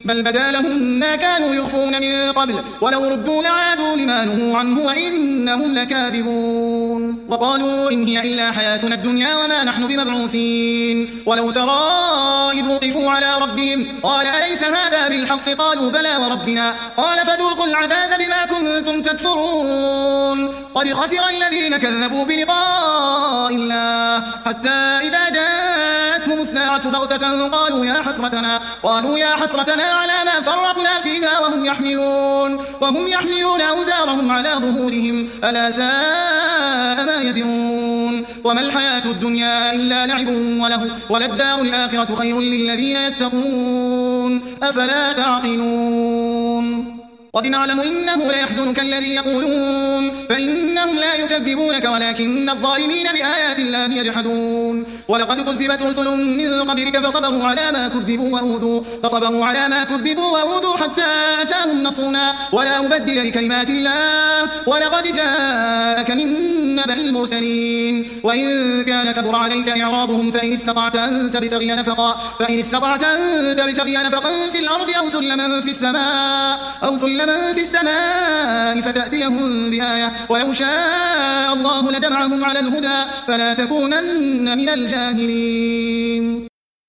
بل بدا لهم ما كانوا يخفون من قبل ولو ردوا لعادوا لما نهوا عنه وإنهم لكاذبون وقالوا إن هي إلا حياتنا الدنيا وما نحن بمبعوثين ولو ترى إذ وقفوا على ربهم قال أليس هذا بالحق قالوا بلى وربنا قال فذوقوا العذاب بما كنتم تكفرون قد خسر الذين كذبوا بلقاء الله حتى إذا جاءتهم الساعة بغتة قالوا يا حسرتنا على ما فرطنا فيها وهم يحملون أوزارهم على ظهورهم ألا ساء ما يزرون وما الحياة الدنيا إلا لعب ولهو وللدار الآخرة خير للذين يتقون أفلا تعقلون قد نعلم إنه ليحزنك الذي يقولون فإنهم لا يكذبونك ولكن الظالمين بآيات الله يجحدون ولقد كذبت رسل من قبلك فصبروا على ما كذبوا وأوذوا حتى أتاهم نصرنا ولا مبدل لكلمات الله ولقد جاءك من نبأ المرسلين وإن كان كبر عليك إعراضهم فإن استطعت أن تبتغي نفقا في الأرض أو سلما في السماء فتأتيهم بآية ولو شاء الله لجمعهم على الهدى فلا تكونن من الجاهلين.